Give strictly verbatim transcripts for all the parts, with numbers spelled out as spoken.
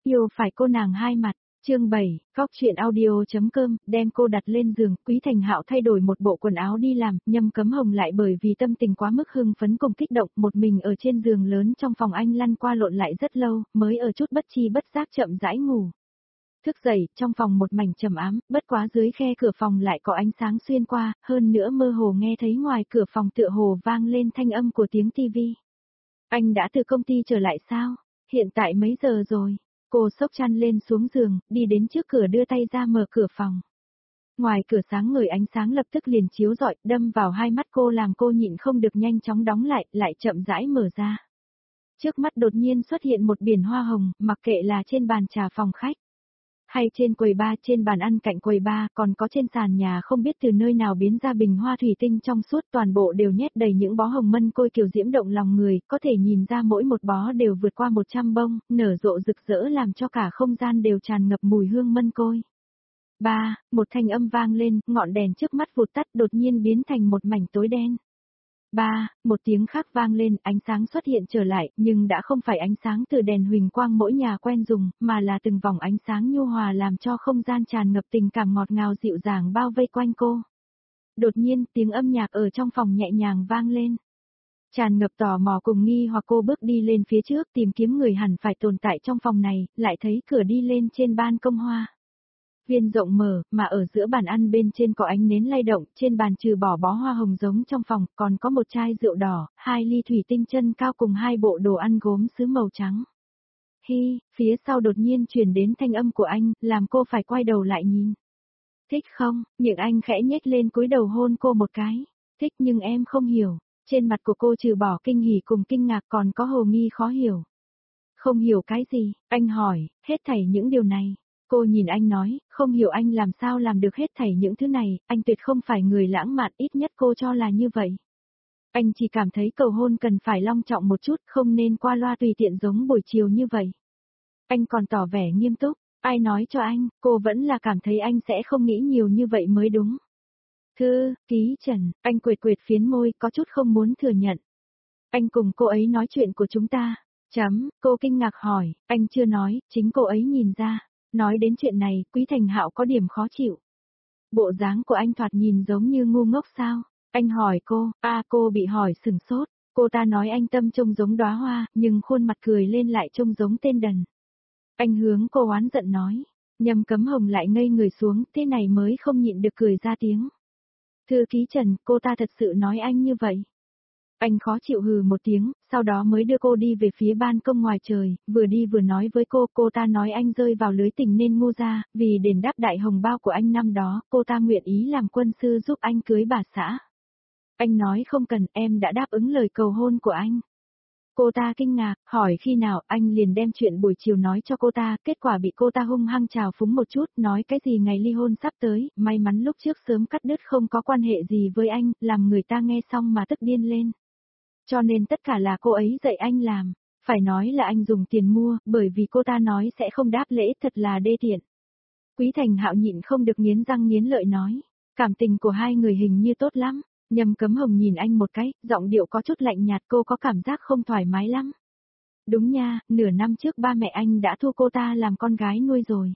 Yêu phải cô nàng hai mặt. Chương bảy, Cóc truyện audio.com, đem cô đặt lên giường, Quý Thành Hạo thay đổi một bộ quần áo đi làm, Nhâm Cấm Hồng lại bởi vì tâm tình quá mức hưng phấn cùng kích động, một mình ở trên giường lớn trong phòng anh lăn qua lộn lại rất lâu, mới ở chút bất chi bất giác chậm rãi ngủ. Thức dậy, trong phòng một mảnh trầm ám, bất quá dưới khe cửa phòng lại có ánh sáng xuyên qua, hơn nữa mơ hồ nghe thấy ngoài cửa phòng tựa hồ vang lên thanh âm của tiếng tivi. Anh đã từ công ty trở lại sao? Hiện tại mấy giờ rồi? Cô xốc chăn lên xuống giường, đi đến trước cửa đưa tay ra mở cửa phòng. Ngoài cửa sáng ngời ánh sáng lập tức liền chiếu rọi, đâm vào hai mắt cô làm cô nhịn không được nhanh chóng đóng lại, lại chậm rãi mở ra. Trước mắt đột nhiên xuất hiện một biển hoa hồng, mặc kệ là trên bàn trà phòng khách, hay trên quầy bar, trên bàn ăn cạnh quầy bar, còn có trên sàn nhà không biết từ nơi nào biến ra bình hoa thủy tinh trong suốt, toàn bộ đều nhét đầy những bó hồng mân côi kiều diễm động lòng người, có thể nhìn ra mỗi một bó đều vượt qua một trăm bông, nở rộ rực rỡ làm cho cả không gian đều tràn ngập mùi hương mân côi. Ba, một thanh âm vang lên, ngọn đèn trước mắt vụt tắt đột nhiên biến thành một mảnh tối đen. Ba, một tiếng khác vang lên, ánh sáng xuất hiện trở lại, nhưng đã không phải ánh sáng từ đèn huỳnh quang mỗi nhà quen dùng, mà là từng vòng ánh sáng nhu hòa làm cho không gian tràn ngập tình cảm ngọt ngào dịu dàng bao vây quanh cô. Đột nhiên, tiếng âm nhạc ở trong phòng nhẹ nhàng vang lên. Tràn ngập tò mò cùng nghi hoặc cô bước đi lên phía trước tìm kiếm người hẳn phải tồn tại trong phòng này, lại thấy cửa đi lên trên ban công hoa. Viên rộng mở, mà ở giữa bàn ăn bên trên có ánh nến lay động, trên bàn trừ bỏ bó hoa hồng giống trong phòng, còn có một chai rượu đỏ, hai ly thủy tinh chân cao cùng hai bộ đồ ăn gốm sứ màu trắng. Hi, phía sau đột nhiên truyền đến thanh âm của anh, làm cô phải quay đầu lại nhìn. Thích không? Miệng anh khẽ nhếch lên cúi đầu hôn cô một cái. Thích nhưng em không hiểu. Trên mặt của cô trừ bỏ kinh hỉ cùng kinh ngạc còn có hồ nghi khó hiểu. Không hiểu cái gì? Anh hỏi, hết thảy những điều này. Cô nhìn anh nói, không hiểu anh làm sao làm được hết thảy những thứ này, anh tuyệt không phải người lãng mạn, ít nhất cô cho là như vậy. Anh chỉ cảm thấy cầu hôn cần phải long trọng một chút, không nên qua loa tùy tiện giống buổi chiều như vậy. Anh còn tỏ vẻ nghiêm túc, ai nói cho anh, cô vẫn là cảm thấy anh sẽ không nghĩ nhiều như vậy mới đúng. Thư, ký Trần, anh quệt quệt phiến môi, có chút không muốn thừa nhận. Anh cùng cô ấy nói chuyện của chúng ta. Chấm, cô kinh ngạc hỏi, anh chưa nói, chính cô ấy nhìn ra. Nói đến chuyện này, Quý Thành Hạo có điểm khó chịu. Bộ dáng của anh thoạt nhìn giống như ngu ngốc sao? Anh hỏi cô, a à, cô bị hỏi sừng sốt. Cô ta nói anh tâm trông giống đóa hoa, nhưng khuôn mặt cười lên lại trông giống tên đần. Anh hướng cô oán giận nói. Nhâm Cấm Hồng lại ngây người xuống, thế này mới không nhịn được cười ra tiếng. Thư ký Trần, cô ta thật sự nói anh như vậy. Anh khó chịu hừ một tiếng, sau đó mới đưa cô đi về phía ban công ngoài trời, vừa đi vừa nói với cô, cô ta nói anh rơi vào lưới tình nên ngu ra, vì đền đáp đại hồng bao của anh năm đó, cô ta nguyện ý làm quân sư giúp anh cưới bà xã. Anh nói không cần, em đã đáp ứng lời cầu hôn của anh. Cô ta kinh ngạc, hỏi khi nào, anh liền đem chuyện buổi chiều nói cho cô ta, kết quả bị cô ta hung hăng trào phúng một chút, nói cái gì ngày ly hôn sắp tới, may mắn lúc trước sớm cắt đứt không có quan hệ gì với anh, làm người ta nghe xong mà tức điên lên. Cho nên tất cả là cô ấy dạy anh làm, phải nói là anh dùng tiền mua, bởi vì cô ta nói sẽ không đáp lễ, thật là đê tiện. Quý Thành Hạo nhịn không được nghiến răng nghiến lợi nói, cảm tình của hai người hình như tốt lắm. Nhâm Cấm Hồng nhìn anh một cái, giọng điệu có chút lạnh nhạt, cô có cảm giác không thoải mái lắm. Đúng nha, nửa năm trước ba mẹ anh đã thu cô ta làm con gái nuôi rồi.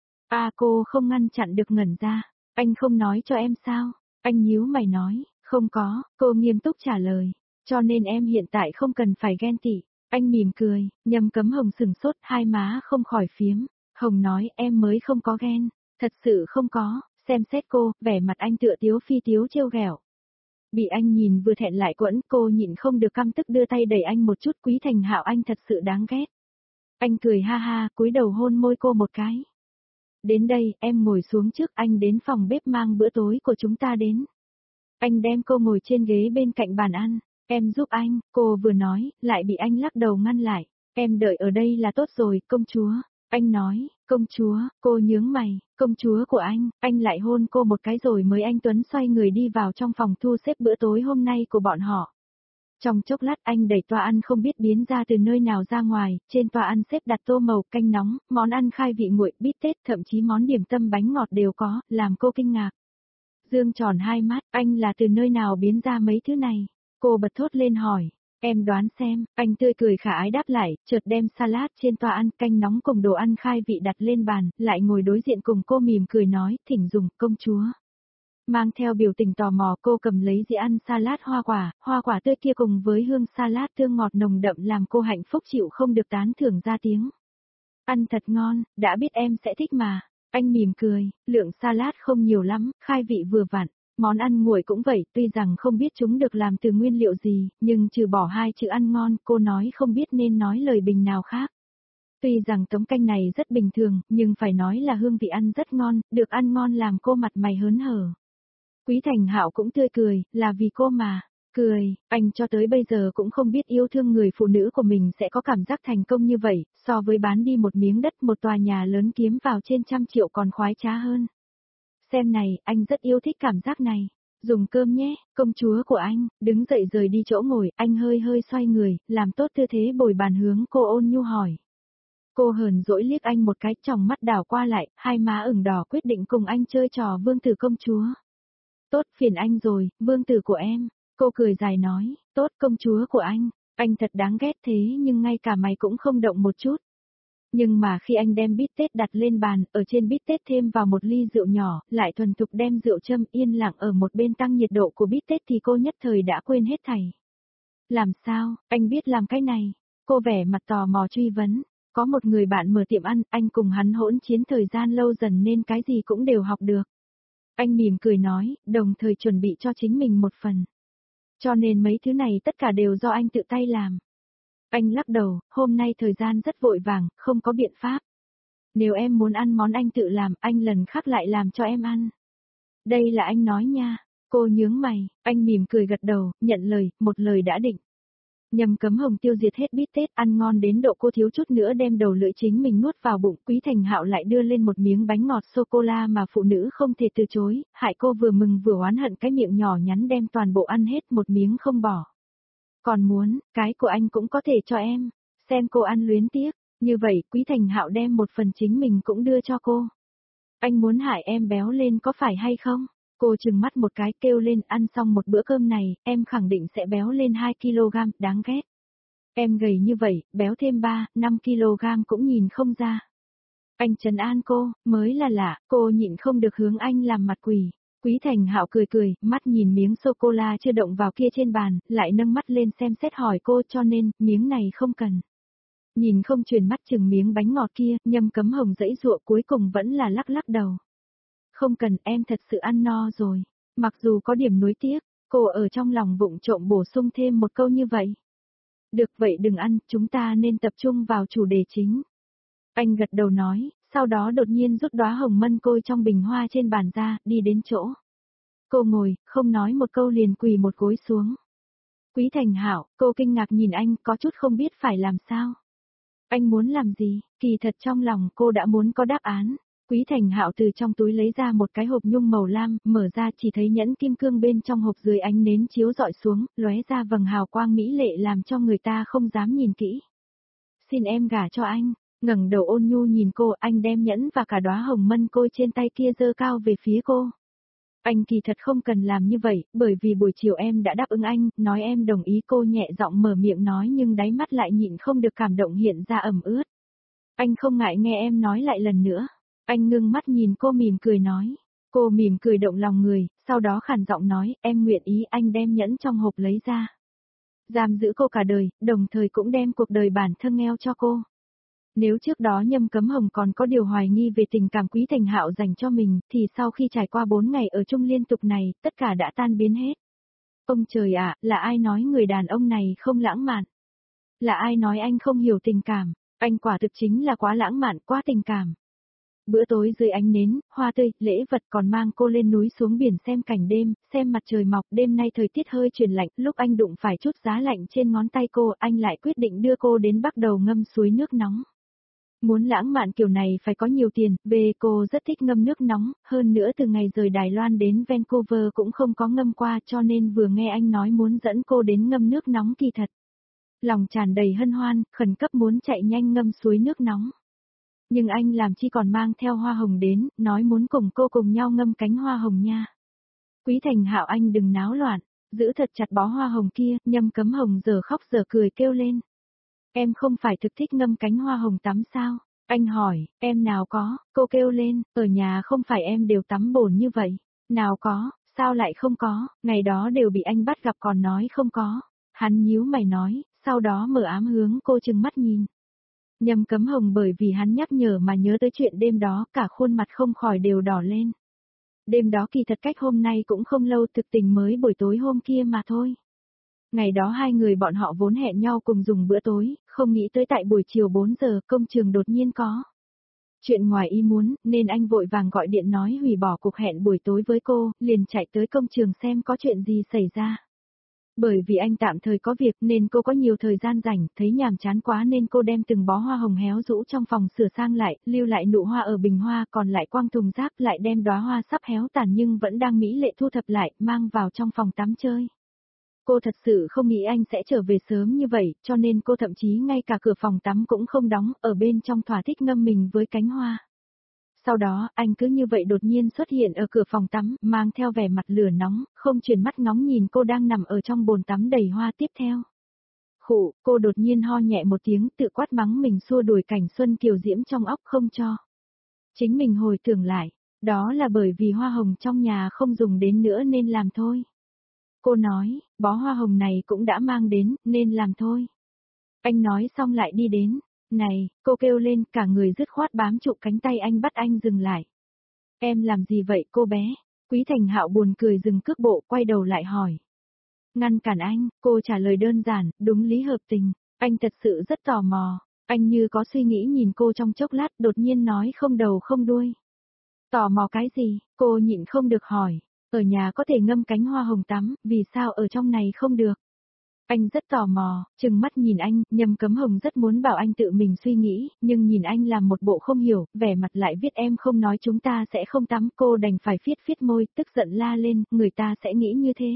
À cô không ngăn chặn được ngẩn ra, anh không nói cho em sao? Anh nhíu mày nói, không có, cô nghiêm túc trả lời. Cho nên em hiện tại không cần phải ghen tị. Anh mỉm cười, Nhâm Cấm Hồng sừng sốt, hai má không khỏi phiếm. Hồng nói em mới không có ghen, thật sự không có, xem xét cô, vẻ mặt anh tựa tiếu phi tiếu trêu ghẹo. Bị anh nhìn vừa thẹn lại quẫn, cô nhịn không được căm tức đưa tay đẩy anh một chút. Quý Thành Hạo anh thật sự đáng ghét. Anh cười ha ha, cúi đầu hôn môi cô một cái. Đến đây, em ngồi xuống trước, anh đến phòng bếp mang bữa tối của chúng ta đến. Anh đem cô ngồi trên ghế bên cạnh bàn ăn. Em giúp anh, cô vừa nói, lại bị anh lắc đầu ngăn lại. Em đợi ở đây là tốt rồi, công chúa. Anh nói, công chúa, cô nhướng mày, công chúa của anh, anh lại hôn cô một cái rồi mới anh Tuấn xoay người đi vào trong phòng thu xếp bữa tối hôm nay của bọn họ. Trong chốc lát anh đẩy toa ăn không biết biến ra từ nơi nào ra ngoài, trên toa ăn xếp đặt tô màu canh nóng, món ăn khai vị nguội, bít tết, thậm chí món điểm tâm bánh ngọt đều có, làm cô kinh ngạc. Dương tròn hai mắt, anh là từ nơi nào biến ra mấy thứ này? Cô bật thốt lên hỏi, Em đoán xem, anh tươi cười khả ái đáp lại, chợt đem salad trên toa ăn canh nóng cùng đồ ăn khai vị đặt lên bàn, lại ngồi đối diện cùng cô mỉm cười nói, thỉnh dùng, công chúa. Mang theo biểu tình tò mò cô cầm lấy dĩa ăn salad hoa quả, hoa quả tươi kia cùng với hương salad tương ngọt nồng đậm làm cô hạnh phúc chịu không được tán thưởng ra tiếng. Ăn thật ngon, đã biết em sẽ thích mà. Anh mỉm cười, lượng salad không nhiều lắm, khai vị vừa vặn. Món ăn nguội cũng vậy, tuy rằng không biết chúng được làm từ nguyên liệu gì, nhưng trừ bỏ hai chữ ăn ngon, cô nói không biết nên nói lời bình nào khác. Tuy rằng tống canh này rất bình thường, nhưng phải nói là hương vị ăn rất ngon, được ăn ngon làm cô mặt mày hớn hở. Quý Thành Hạo cũng tươi cười, là vì cô mà. Cười, anh cho tới bây giờ cũng không biết yêu thương người phụ nữ của mình sẽ có cảm giác thành công như vậy, so với bán đi một miếng đất một tòa nhà lớn kiếm vào trên trăm triệu còn khoái trá hơn. Xem này, anh rất yêu thích cảm giác này. Dùng cơm nhé, công chúa của anh, đứng dậy rời đi chỗ ngồi, anh hơi hơi xoay người, làm tốt tư thế bồi bàn hướng cô ôn nhu hỏi. Cô hờn dỗi liếc anh một cái, tròng mắt đảo qua lại, hai má ửng đỏ quyết định cùng anh chơi trò vương tử công chúa. Tốt, phiền anh rồi, vương tử của em. Cô cười dài nói, tốt công chúa của anh, anh thật đáng ghét thế nhưng ngay cả mày cũng không động một chút. Nhưng mà khi anh đem bít tết đặt lên bàn, ở trên bít tết thêm vào một ly rượu nhỏ, lại thuần thục đem rượu châm yên lặng ở một bên tăng nhiệt độ của bít tết thì cô nhất thời đã quên hết thảy. Làm sao, anh biết làm cái này? Cô vẻ mặt tò mò truy vấn. Có một người bạn mở tiệm ăn, anh cùng hắn hỗn chiến thời gian lâu dần nên cái gì cũng đều học được. Anh mỉm cười nói, đồng thời chuẩn bị cho chính mình một phần. Cho nên mấy thứ này tất cả đều do anh tự tay làm. Anh lắc đầu, hôm nay thời gian rất vội vàng, không có biện pháp. Nếu em muốn ăn món anh tự làm, anh lần khác lại làm cho em ăn. Đây là anh nói nha. Cô nhướng mày, anh mỉm cười gật đầu, nhận lời, một lời đã định. Nhầm Cấm Hồng tiêu diệt hết bít tết, ăn ngon đến độ cô thiếu chút nữa đem đầu lưỡi chính mình nuốt vào bụng. Quý Thành Hạo lại đưa lên một miếng bánh ngọt sô-cô-la mà phụ nữ không thể từ chối, hại cô vừa mừng vừa oán hận cái miệng nhỏ nhắn đem toàn bộ ăn hết một miếng không bỏ. Còn muốn, cái của anh cũng có thể cho em, xem cô ăn luyến tiếc, như vậy Quý Thành Hạo đem một phần chính mình cũng đưa cho cô. Anh muốn hại em béo lên có phải hay không? Cô trừng mắt một cái kêu lên ăn xong một bữa cơm này, em khẳng định sẽ béo lên hai ki lô gam, đáng ghét. Em gầy như vậy, béo thêm ba, năm ki lô gam cũng nhìn không ra. Anh trấn an cô, mới là lạ, cô nhịn không được hướng anh làm mặt quỷ. Quý Thành Hạo cười cười, mắt nhìn miếng sô-cô-la chưa động vào kia trên bàn, lại nâng mắt lên xem xét hỏi cô cho nên, miếng này không cần. Nhìn không chuyển mắt chừng miếng bánh ngọt kia, Nhâm Cấm Hồng dãy dụa cuối cùng vẫn là lắc lắc đầu. Không cần, em thật sự ăn no rồi. Mặc dù có điểm nuối tiếc, cô ở trong lòng vụng trộm bổ sung thêm một câu như vậy. Được vậy đừng ăn, chúng ta nên tập trung vào chủ đề chính. Anh gật đầu nói, sau đó đột nhiên rút đóa hồng mân côi trong bình hoa trên bàn ra, đi đến chỗ. Cô ngồi, không nói một câu liền quỳ một gối xuống. Quý Thành Hạo, cô kinh ngạc nhìn anh, có chút không biết phải làm sao. Anh muốn làm gì, kỳ thật trong lòng cô đã muốn có đáp án. Quý Thành Hạo từ trong túi lấy ra một cái hộp nhung màu lam, mở ra chỉ thấy nhẫn kim cương bên trong hộp dưới ánh nến chiếu rọi xuống, lóe ra vầng hào quang mỹ lệ làm cho người ta không dám nhìn kỹ. Xin em gả cho anh, ngẩng đầu ôn nhu nhìn cô, anh đem nhẫn và cả đóa hồng mân côi trên tay kia giơ cao về phía cô. Anh kỳ thật không cần làm như vậy, bởi vì buổi chiều em đã đáp ứng anh, nói em đồng ý. Cô nhẹ giọng mở miệng nói nhưng đáy mắt lại nhịn không được cảm động hiện ra ẩm ướt. Anh không ngại nghe em nói lại lần nữa. Anh ngưng mắt nhìn cô mỉm cười nói. Cô mỉm cười động lòng người, sau đó khàn giọng nói, em nguyện ý. Anh đem nhẫn trong hộp lấy ra. Giam giữ cô cả đời, đồng thời cũng đem cuộc đời bản thân ngheo cho cô. Nếu trước đó Nhâm Cấm Hồng còn có điều hoài nghi về tình cảm Quý Thành Hạo dành cho mình, thì sau khi trải qua bốn ngày ở chung liên tục này, tất cả đã tan biến hết. Ông trời ạ, là ai nói người đàn ông này không lãng mạn? Là ai nói anh không hiểu tình cảm? Anh quả thực chính là quá lãng mạn, quá tình cảm. Bữa tối dưới ánh nến, hoa tươi, lễ vật còn mang cô lên núi xuống biển xem cảnh đêm, xem mặt trời mọc. Đêm nay thời tiết hơi chuyển lạnh, lúc anh đụng phải chút giá lạnh trên ngón tay cô, anh lại quyết định đưa cô đến bắt đầu ngâm suối nước nóng. Muốn lãng mạn kiểu này phải có nhiều tiền, về cô rất thích ngâm nước nóng, hơn nữa từ ngày rời Đài Loan đến Vancouver cũng không có ngâm qua cho nên vừa nghe anh nói muốn dẫn cô đến ngâm nước nóng kỳ thật. Lòng tràn đầy hân hoan, khẩn cấp muốn chạy nhanh ngâm suối nước nóng. Nhưng anh làm chi còn mang theo hoa hồng đến, nói muốn cùng cô cùng nhau ngâm cánh hoa hồng nha. Quý Thành Hạo anh đừng náo loạn, giữ thật chặt bó hoa hồng kia, Nhâm Cấm Hồng giờ khóc giờ cười kêu lên. Em không phải thực thích ngâm cánh hoa hồng tắm sao? Anh hỏi, em nào có, cô kêu lên, ở nhà không phải em đều tắm bồn như vậy. Nào có, sao lại không có, ngày đó đều bị anh bắt gặp còn nói không có. Hắn nhíu mày nói, sau đó mở ám hướng cô chừng mắt nhìn. Nhâm Cấm Hồng bởi vì hắn nhắc nhở mà nhớ tới chuyện đêm đó, cả khuôn mặt không khỏi đều đỏ lên. Đêm đó kỳ thật cách hôm nay cũng không lâu, thực tình mới buổi tối hôm kia mà thôi. Ngày đó hai người bọn họ vốn hẹn nhau cùng dùng bữa tối, không nghĩ tới tại buổi chiều bốn giờ công trường đột nhiên có chuyện ngoài ý muốn, nên anh vội vàng gọi điện nói hủy bỏ cuộc hẹn buổi tối với cô, liền chạy tới công trường xem có chuyện gì xảy ra. Bởi vì anh tạm thời có việc nên cô có nhiều thời gian rảnh, thấy nhàm chán quá nên cô đem từng bó hoa hồng héo rũ trong phòng sửa sang lại, lưu lại nụ hoa ở bình hoa, còn lại quăng thùng rác, lại đem đóa hoa sắp héo tàn nhưng vẫn đang mỹ lệ thu thập lại, mang vào trong phòng tắm chơi. Cô thật sự không nghĩ anh sẽ trở về sớm như vậy, cho nên cô thậm chí ngay cả cửa phòng tắm cũng không đóng, ở bên trong thỏa thích ngâm mình với cánh hoa. Sau đó, anh cứ như vậy đột nhiên xuất hiện ở cửa phòng tắm, mang theo vẻ mặt lửa nóng, không chuyển mắt ngóng nhìn cô đang nằm ở trong bồn tắm đầy hoa tiếp theo. Khụ, cô đột nhiên ho nhẹ một tiếng, tự quát mắng mình xua đuổi cảnh xuân kiều diễm trong óc không cho. Chính mình hồi tưởng lại, đó là bởi vì hoa hồng trong nhà không dùng đến nữa nên làm thôi. Cô nói, bó hoa hồng này cũng đã mang đến, nên làm thôi. Anh nói xong lại đi đến. Này, cô kêu lên, cả người dứt khoát bám trụ cánh tay anh bắt anh dừng lại. Em làm gì vậy cô bé? Quý Thành Hạo buồn cười dừng cước bộ, quay đầu lại hỏi. Ngăn cản anh, cô trả lời đơn giản, đúng lý hợp tình. Anh thật sự rất tò mò. Anh như có suy nghĩ nhìn cô trong chốc lát, đột nhiên nói không đầu không đuôi. Tò mò cái gì? Cô nhịn không được hỏi. Ở nhà có thể ngâm cánh hoa hồng tắm, vì sao ở trong này không được? Anh rất tò mò, chừng mắt nhìn anh, Nhâm Cấm Hồng rất muốn bảo anh tự mình suy nghĩ, nhưng nhìn anh làm một bộ không hiểu, vẻ mặt lại viết em không nói chúng ta sẽ không tắm, cô đành phải phiết phiết môi, tức giận la lên, người ta sẽ nghĩ như thế.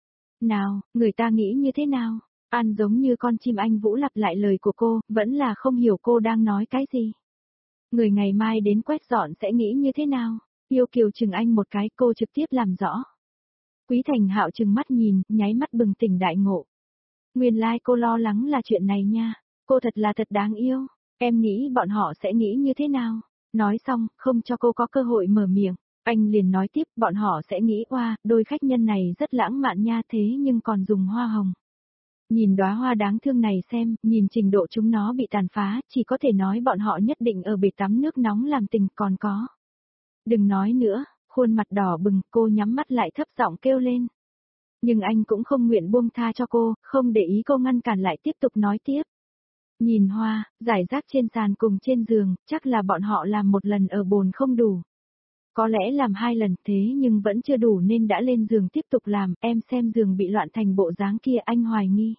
Nào, người ta nghĩ như thế nào? An giống như con chim anh Vũ lặp lại lời của cô, vẫn là không hiểu cô đang nói cái gì. Người ngày mai đến quét dọn sẽ nghĩ như thế nào? Yêu Kiều chừng anh một cái, cô trực tiếp làm rõ. Quý Thành Hạo chừng mắt nhìn, nháy mắt bừng tỉnh đại ngộ. Nguyên lai like cô lo lắng là chuyện này nha, cô thật là thật đáng yêu, em nghĩ bọn họ sẽ nghĩ như thế nào? Nói xong, không cho cô có cơ hội mở miệng, anh liền nói tiếp, bọn họ sẽ nghĩ oa, đôi khách nhân này rất lãng mạn nha thế nhưng còn dùng hoa hồng. Nhìn đóa hoa đáng thương này xem, nhìn trình độ chúng nó bị tàn phá, chỉ có thể nói bọn họ nhất định ở bể tắm nước nóng làm tình còn có. Đừng nói nữa, khuôn mặt đỏ bừng, cô nhắm mắt lại thấp giọng kêu lên. Nhưng anh cũng không nguyện buông tha cho cô, không để ý cô ngăn cản lại tiếp tục nói tiếp. Nhìn hoa, giải rác trên sàn cùng trên giường, chắc là bọn họ làm một lần ở bồn không đủ. Có lẽ làm hai lần thế nhưng vẫn chưa đủ nên đã lên giường tiếp tục làm, em xem giường bị loạn thành bộ dáng kia anh hoài nghi.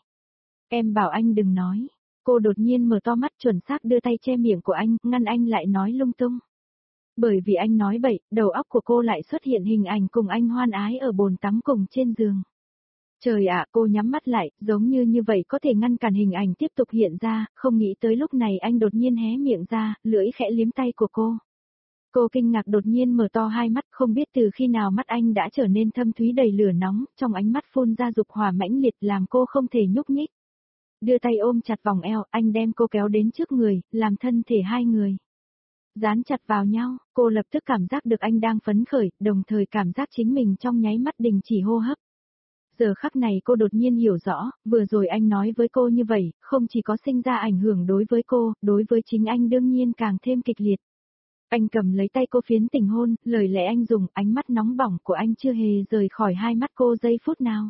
Em bảo anh đừng nói. Cô đột nhiên mở to mắt chuẩn xác đưa tay che miệng của anh, ngăn anh lại nói lung tung. Bởi vì anh nói bậy, đầu óc của cô lại xuất hiện hình ảnh cùng anh hoan ái ở bồn tắm cùng trên giường. Trời ạ, cô nhắm mắt lại, giống như như vậy có thể ngăn cản hình ảnh tiếp tục hiện ra, không nghĩ tới lúc này anh đột nhiên hé miệng ra, lưỡi khẽ liếm tay của cô. Cô kinh ngạc đột nhiên mở to hai mắt, không biết từ khi nào mắt anh đã trở nên thâm thúy đầy lửa nóng, trong ánh mắt phun ra dục hỏa mãnh liệt làm cô không thể nhúc nhích. Đưa tay ôm chặt vòng eo, anh đem cô kéo đến trước người, làm thân thể hai người dán chặt vào nhau, cô lập tức cảm giác được anh đang phấn khởi, đồng thời cảm giác chính mình trong nháy mắt đình chỉ hô hấp. Giờ khắc này cô đột nhiên hiểu rõ, vừa rồi anh nói với cô như vậy, không chỉ có sinh ra ảnh hưởng đối với cô, đối với chính anh đương nhiên càng thêm kịch liệt. Anh cầm lấy tay cô phiến tình hôn, lời lẽ anh dùng, ánh mắt nóng bỏng của anh chưa hề rời khỏi hai mắt cô giây phút nào.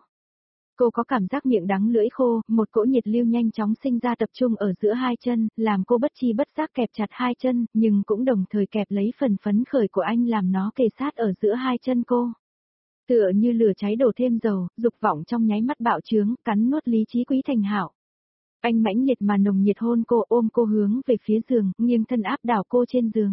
Cô có cảm giác miệng đắng lưỡi khô, một cỗ nhiệt lưu nhanh chóng sinh ra tập trung ở giữa hai chân, làm cô bất chi bất giác kẹp chặt hai chân, nhưng cũng đồng thời kẹp lấy phần phấn khởi của anh làm nó kề sát ở giữa hai chân cô. Tựa như lửa cháy đổ thêm dầu, dục vọng trong nháy mắt bạo trướng, cắn nuốt lý trí Quý Thành Hạo. Anh mãnh liệt mà nồng nhiệt hôn cô, ôm cô hướng về phía giường, nghiêng thân áp đảo cô trên giường.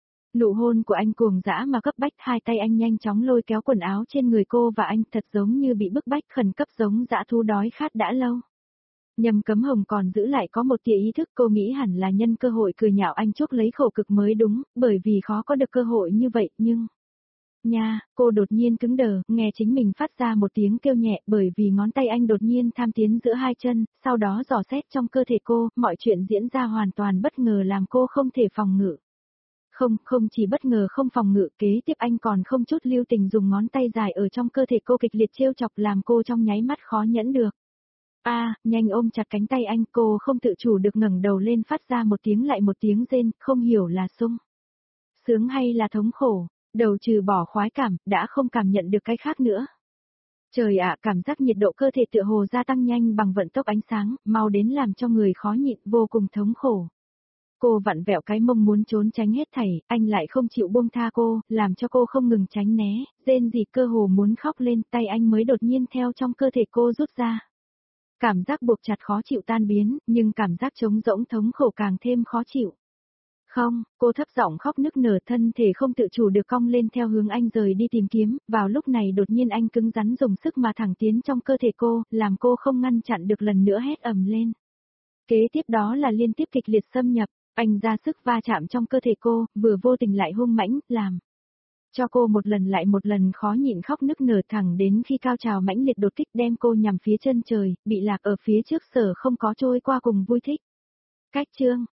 Nụ hôn của anh cuồng dã mà cấp bách, hai tay anh nhanh chóng lôi kéo quần áo trên người cô và anh thật giống như bị bức bách khẩn cấp giống dã thú đói khát đã lâu. Nhâm Cấm Hồng còn giữ lại có một tia ý thức, cô nghĩ hẳn là nhân cơ hội cười nhạo anh chuốc lấy khổ cực mới đúng, bởi vì khó có được cơ hội như vậy, nhưng... Nha, cô đột nhiên cứng đờ, nghe chính mình phát ra một tiếng kêu nhẹ bởi vì ngón tay anh đột nhiên tham tiến giữa hai chân, sau đó dò xét trong cơ thể cô, mọi chuyện diễn ra hoàn toàn bất ngờ làm cô không thể phòng ngự. Không, không chỉ bất ngờ không phòng ngự, kế tiếp anh còn không chút lưu tình dùng ngón tay dài ở trong cơ thể cô kịch liệt trêu chọc làm cô trong nháy mắt khó nhẫn được. A, à, nhanh ôm chặt cánh tay anh, cô không tự chủ được ngẩng đầu lên phát ra một tiếng lại một tiếng rên, không hiểu là sung sướng hay là thống khổ, đầu trừ bỏ khoái cảm, đã không cảm nhận được cái khác nữa. Trời ạ, cảm giác nhiệt độ cơ thể tựa hồ gia tăng nhanh bằng vận tốc ánh sáng, mau đến làm cho người khó nhịn, vô cùng thống khổ. Cô vặn vẹo cái mông muốn trốn tránh hết thảy, anh lại không chịu buông tha cô, làm cho cô không ngừng tránh né, rên rỉ cơ hồ muốn khóc lên, tay anh mới đột nhiên theo trong cơ thể cô rút ra. Cảm giác buộc chặt khó chịu tan biến, nhưng cảm giác trống rỗng thống khổ càng thêm khó chịu. Không, cô thấp giọng khóc nức nở, thân thể không tự chủ được cong lên theo hướng anh rời đi tìm kiếm, vào lúc này đột nhiên anh cứng rắn dùng sức mà thẳng tiến trong cơ thể cô, làm cô không ngăn chặn được lần nữa hét ầm lên. Kế tiếp đó là liên tiếp kịch liệt xâm nhập, anh ra sức va chạm trong cơ thể cô, vừa vô tình lại hung mãnh, làm cho cô một lần lại một lần khó nhịn khóc nức nở thẳng đến khi cao trào mãnh liệt đột kích đem cô nhằm phía chân trời, bị lạc ở phía trước sở không có trôi qua cùng vui thích. Cách chương